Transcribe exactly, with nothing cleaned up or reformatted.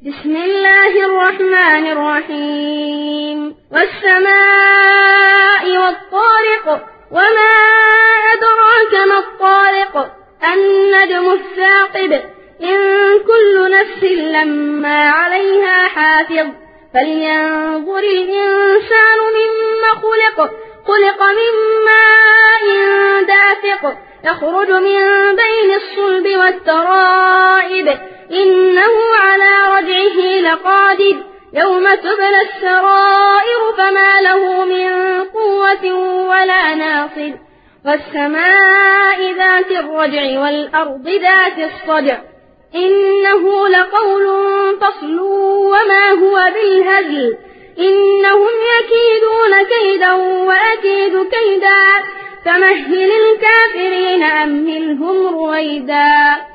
بسم الله الرحمن الرحيم والسماء والطارق وما أدراك ما الطارق النجم الثاقب إن كل نفس لما عليها حافظ فلينظر الإنسان مما خلق خلق من ماء دافق يخرج من بين الصلب والترائب إنه على رجعه لقادر يوم تبلى السرائر فما له من قوة ولا ناصر والسماء ذات الرجع والأرض ذات الصدع إنه لقول فصل وما هو بالهزل إنهم يكيدون كيدا وأكيد كيدا فمهل الكافرين أمهلهم رويدا.